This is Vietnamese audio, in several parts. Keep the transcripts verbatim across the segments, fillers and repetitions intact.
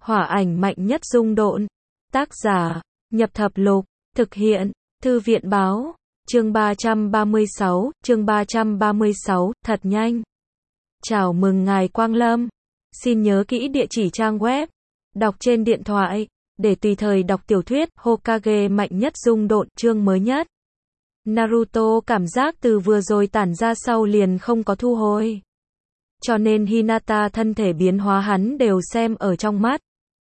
Hỏa ảnh mạnh nhất dung độn. Tác giả, Nhập Thập Lục. Thực hiện, Thư viện báo. Chương ba trăm ba mươi sáu, chương ba trăm ba mươi sáu, thật nhanh. Chào mừng ngài Quang Lâm. Xin nhớ kỹ địa chỉ trang web. Đọc trên điện thoại, để tùy thời đọc tiểu thuyết Hokage mạnh nhất dung độn chương mới nhất. Naruto cảm giác từ vừa rồi tản ra sau liền không có thu hồi. Cho nên Hinata thân thể biến hóa hắn đều xem ở trong mắt.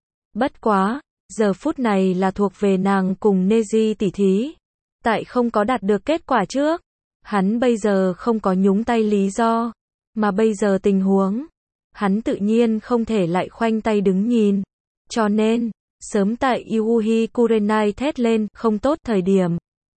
Bất quá, giờ phút này là thuộc về nàng cùng Neji tỉ thí. Tại không có đạt được kết quả trước, hắn bây giờ không có nhúng tay lý do, mà bây giờ tình huống, hắn tự nhiên không thể lại khoanh tay đứng nhìn. Cho nên, sớm tại Yuhi Kurenai thét lên, không tốt thời điểm.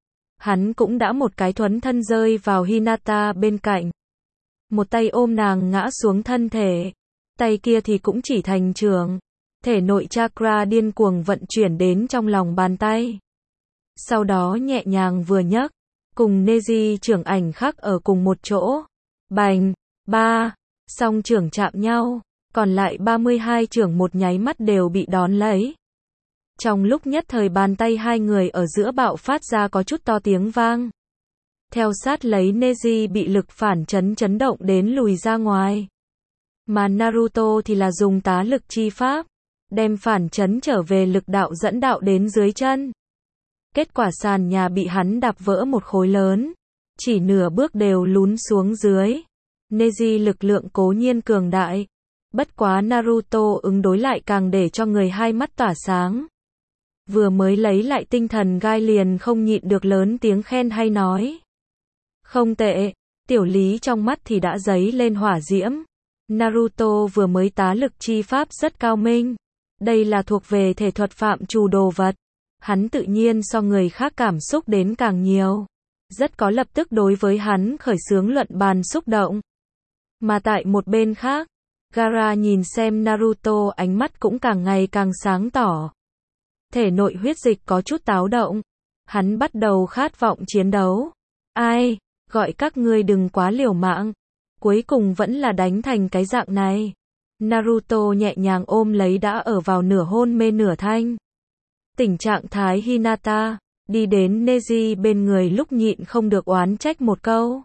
Hắn cũng đã một cái thuấn thân rơi vào Hinata bên cạnh. Một tay ôm nàng ngã xuống thân thể, tay kia thì cũng chỉ thành trưởng. Thể nội chakra điên cuồng vận chuyển đến trong lòng bàn tay. Sau đó nhẹ nhàng vừa nhấc, cùng Neji trưởng ảnh khắc ở cùng một chỗ. Bành, ba, song trưởng chạm nhau, còn lại ba mươi hai trưởng một nháy mắt đều bị đón lấy. Trong lúc nhất thời bàn tay hai người ở giữa bạo phát ra có chút to tiếng vang. Theo sát lấy Neji bị lực phản chấn chấn động đến lùi ra ngoài. Mà Naruto thì là dùng tá lực chi pháp, đem phản chấn trở về lực đạo dẫn đạo đến dưới chân. Kết quả sàn nhà bị hắn đạp vỡ một khối lớn, chỉ nửa bước đều lún xuống dưới. Neji lực lượng cố nhiên cường đại, bất quá Naruto ứng đối lại càng để cho người hai mắt tỏa sáng. Vừa mới lấy lại tinh thần gai liền không nhịn được lớn tiếng khen hay nói. Không tệ, tiểu lý trong mắt thì đã dấy lên hỏa diễm. Naruto vừa mới tá lực chi pháp rất cao minh. Đây là thuộc về thể thuật phạm trù đồ vật. Hắn tự nhiên so người khác cảm xúc đến càng nhiều. Rất có lập tức đối với hắn khởi xướng luận bàn xúc động. Mà tại một bên khác, Gaara nhìn xem Naruto ánh mắt cũng càng ngày càng sáng tỏ. Thể nội huyết dịch có chút táo động. Hắn bắt đầu khát vọng chiến đấu. Ai, gọi các ngươi đừng quá liều mạng. Cuối cùng vẫn là đánh thành cái dạng này. Naruto nhẹ nhàng ôm lấy đã ở vào nửa hôn mê nửa thanh. Tình trạng thái Hinata, đi đến Neji bên người lúc nhịn không được oán trách một câu.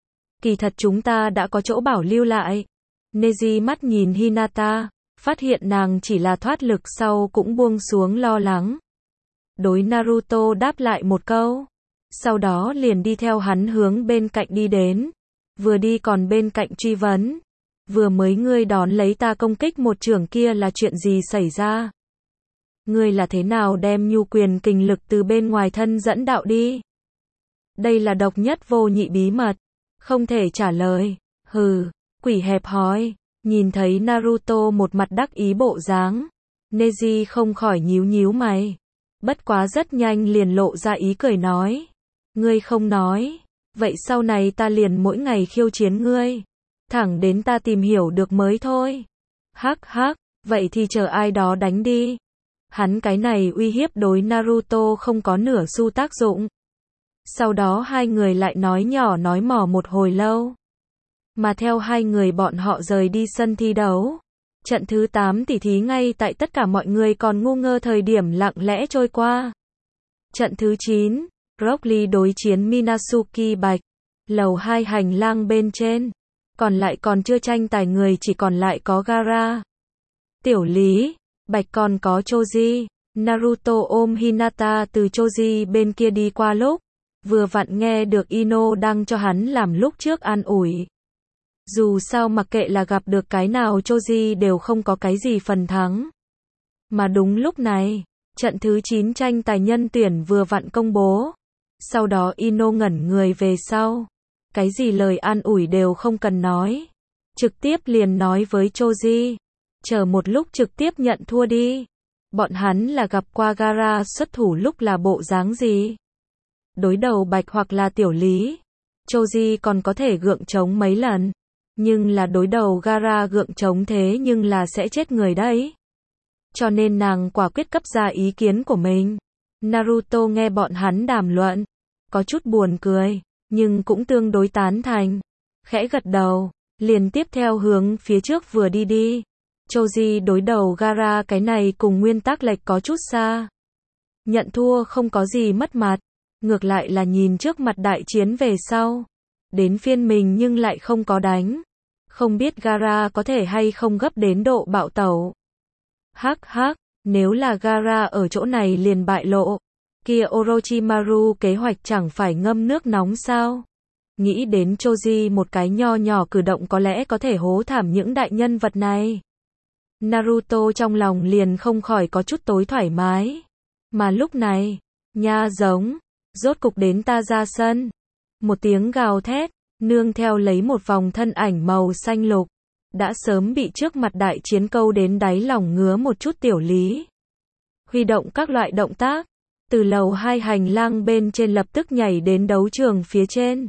Kỳ thật chúng ta đã có chỗ bảo lưu lại. Neji mắt nhìn Hinata, phát hiện nàng chỉ là thoát lực sau cũng buông xuống lo lắng. Đối Naruto đáp lại một câu. Sau đó liền đi theo hắn hướng bên cạnh đi đến. Vừa đi còn bên cạnh truy vấn. Vừa mới ngươi đón lấy ta công kích một chưởng kia là chuyện gì xảy ra? Ngươi là thế nào đem nhu quyền kình lực từ bên ngoài thân dẫn đạo đi? Đây là độc nhất vô nhị bí mật. Không thể trả lời. Hừ, quỷ hẹp hòi. Nhìn thấy Naruto một mặt đắc ý bộ dáng. Neji không khỏi nhíu nhíu mày. Bất quá rất nhanh liền lộ ra ý cười nói. Ngươi không nói. Vậy sau này ta liền mỗi ngày khiêu chiến ngươi. Thẳng đến ta tìm hiểu được mới thôi. Hắc hắc, vậy thì chờ ai đó đánh đi. Hắn cái này uy hiếp đối Naruto không có nửa xu tác dụng. Sau đó hai người lại nói nhỏ nói mỏ một hồi lâu. Mà theo hai người bọn họ rời đi sân thi đấu. Trận thứ tám tỉ thí ngay tại tất cả mọi người còn ngu ngơ thời điểm lặng lẽ trôi qua. Trận thứ chín, Rock Lee đối chiến Minazuki Bạch. Lầu hai hành lang bên trên. Còn lại còn chưa tranh tài người chỉ còn lại có Gaara, Tiểu Lý, Bạch còn có Choji. Naruto ôm Hinata từ Choji bên kia đi qua lúc. Vừa vặn nghe được Ino đang cho hắn làm lúc trước an ủi. Dù sao mặc kệ là gặp được cái nào Choji đều không có cái gì phần thắng. Mà đúng lúc này, trận thứ chín tranh tài nhân tuyển vừa vặn công bố. Sau đó Ino ngẩn người về sau. Cái gì lời an ủi đều không cần nói. Trực tiếp liền nói với Choji. Chờ một lúc trực tiếp nhận thua đi. Bọn hắn là gặp qua Gaara xuất thủ lúc là bộ dáng gì? Đối đầu Bạch hoặc là Tiểu Lý. Choji còn có thể gượng chống mấy lần. Nhưng là đối đầu Gaara gượng chống thế nhưng là sẽ chết người đấy. Cho nên nàng quả quyết cấp ra ý kiến của mình. Naruto nghe bọn hắn đàm luận. Có chút buồn cười. Nhưng cũng tương đối tán thành. Khẽ gật đầu, liền tiếp theo hướng phía trước vừa đi đi. Choji đối đầu Gaara cái này cùng nguyên tắc lệch có chút xa. Nhận thua không có gì mất mặt, ngược lại là nhìn trước mặt đại chiến về sau. Đến phiên mình nhưng lại không có đánh. Không biết Gaara có thể hay không gấp đến độ bạo tẩu. Hắc hắc, nếu là Gaara ở chỗ này liền bại lộ. Kia Orochimaru kế hoạch chẳng phải ngâm nước nóng sao? Nghĩ đến Choji một cái nho nhỏ cử động có lẽ có thể hố thảm những đại nhân vật này. Naruto trong lòng liền không khỏi có chút tối thoải mái. Mà lúc này, nha giống, rốt cục đến ta ra sân. Một tiếng gào thét, nương theo lấy một vòng thân ảnh màu xanh lục. Đã sớm bị trước mặt đại chiến câu đến đáy lòng ngứa một chút Tiểu Lý. Huy động các loại động tác, từ lầu hai hành lang bên trên lập tức nhảy đến đấu trường phía trên.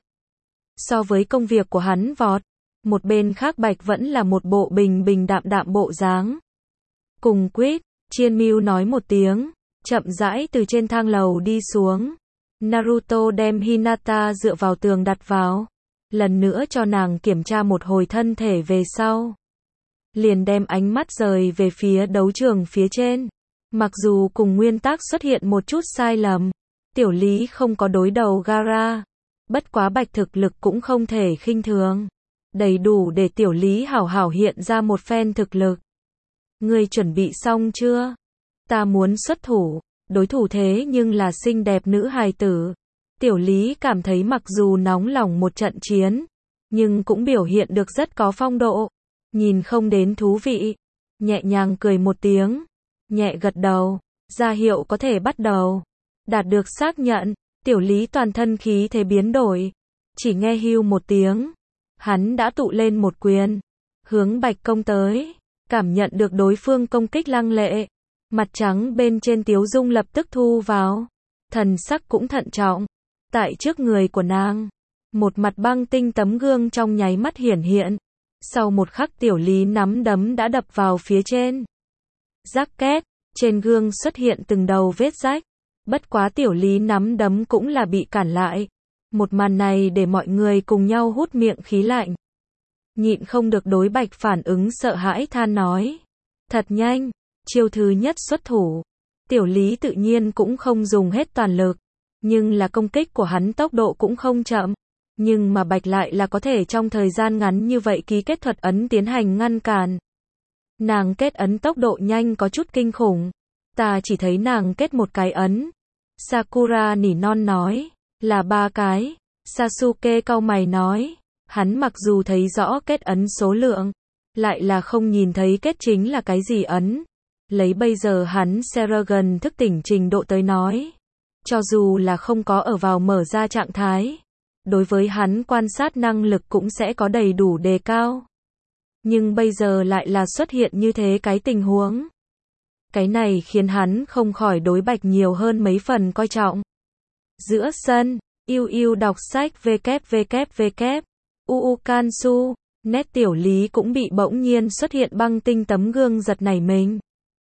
So với công việc của hắn vọt, một bên khác Bạch vẫn là một bộ bình bình đạm đạm bộ dáng. Cùng quýt, Chiên Mưu nói một tiếng, chậm rãi từ trên thang lầu đi xuống. Naruto đem Hinata dựa vào tường đặt vào, lần nữa cho nàng kiểm tra một hồi thân thể về sau. Liền đem ánh mắt rời về phía đấu trường phía trên. Mặc dù cùng nguyên tắc xuất hiện một chút sai lầm, Tiểu Lý không có đối đầu Gaara. Bất quá Bạch thực lực cũng không thể khinh thường. Đầy đủ để Tiểu Lý hảo hảo hiện ra một phen thực lực. Ngươi chuẩn bị xong chưa? Ta muốn xuất thủ. Đối thủ thế nhưng là xinh đẹp nữ hài tử. Tiểu Lý cảm thấy mặc dù nóng lòng một trận chiến, nhưng cũng biểu hiện được rất có phong độ. Nhìn không đến thú vị. Nhẹ nhàng cười một tiếng. Nhẹ gật đầu. Ra hiệu có thể bắt đầu. Đạt được xác nhận. Tiểu Lý toàn thân khí thế biến đổi. Chỉ nghe hưu một tiếng. Hắn đã tụ lên một quyền. Hướng Bạch công tới. Cảm nhận được đối phương công kích lăng lệ. Mặt trắng bên trên Tiếu Dung lập tức thu vào. Thần sắc cũng thận trọng. Tại trước người của nàng. Một mặt băng tinh tấm gương trong nháy mắt hiển hiện. Sau một khắc Tiểu Lý nắm đấm đã đập vào phía trên. Rắc két. Trên gương xuất hiện từng đầu vết rách. Bất quá Tiểu Lý nắm đấm cũng là bị cản lại. Một màn này để mọi người cùng nhau hút miệng khí lạnh. Nhịn không được đối Bạch phản ứng sợ hãi than nói. Thật nhanh, chiêu thứ nhất xuất thủ. Tiểu Lý tự nhiên cũng không dùng hết toàn lực. Nhưng là công kích của hắn tốc độ cũng không chậm. Nhưng mà Bạch lại là có thể trong thời gian ngắn như vậy ký kết thuật ấn tiến hành ngăn cản. Nàng kết ấn tốc độ nhanh có chút kinh khủng. Ta chỉ thấy nàng kết một cái ấn. Sakura nỉ non nói. Là ba cái. Sasuke cau mày nói. Hắn mặc dù thấy rõ kết ấn số lượng. Lại là không nhìn thấy kết chính là cái gì ấn. Lấy bây giờ hắn Seragon thức tỉnh trình độ tới nói. Cho dù là không có ở vào mở ra trạng thái. Đối với hắn quan sát năng lực cũng sẽ có đầy đủ đề cao. Nhưng bây giờ lại là xuất hiện như thế cái tình huống. Cái này khiến hắn không khỏi đối Bạch nhiều hơn mấy phần coi trọng. Giữa sân, yêu yêu đọc sách www. uu Kansu, nét Tiểu Lý cũng bị bỗng nhiên xuất hiện băng tinh tấm gương giật nảy mình.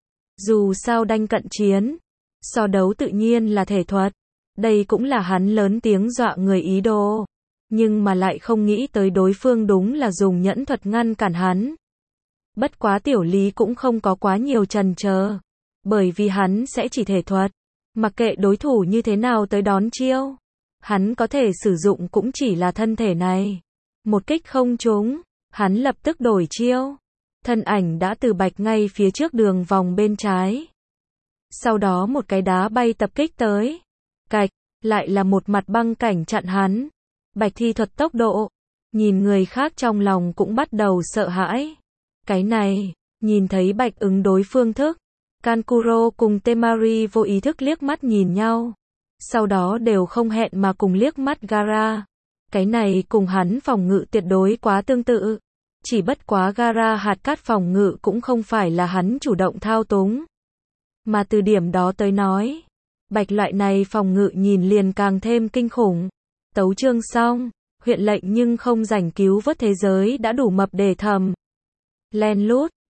Dù sao đanh cận chiến, so đấu tự nhiên là thể thuật. Đây cũng là hắn lớn tiếng dọa người ý đồ. Nhưng mà lại không nghĩ tới đối phương đúng là dùng nhẫn thuật ngăn cản hắn. Bất quá Tiểu Lý cũng không có quá nhiều chần chờ. Bởi vì hắn sẽ chỉ thể thuật. Mặc kệ đối thủ như thế nào tới đón chiêu. Hắn có thể sử dụng cũng chỉ là thân thể này. Một kích không trúng. Hắn lập tức đổi chiêu. Thân ảnh đã từ Bạch ngay phía trước đường vòng bên trái. Sau đó một cái đá bay tập kích tới. Cạch, lại là một mặt băng cảnh chặn hắn. Bạch thi thuật tốc độ. Nhìn người khác trong lòng cũng bắt đầu sợ hãi. Cái này, nhìn thấy Bạch ứng đối phương thức. Kankuro cùng Temari vô ý thức liếc mắt nhìn nhau. Sau đó đều không hẹn mà cùng liếc mắt Gaara. Cái này cùng hắn phòng ngự tuyệt đối quá tương tự. Chỉ bất quá Gaara hạt cát phòng ngự cũng không phải là hắn chủ động thao túng. Mà từ điểm đó tới nói, Bạch loại này phòng ngự nhìn liền càng thêm kinh khủng. Tấu chương xong, huyện lệnh nhưng không rảnh cứu vớt thế giới đã đủ mập để thầm. Len lút.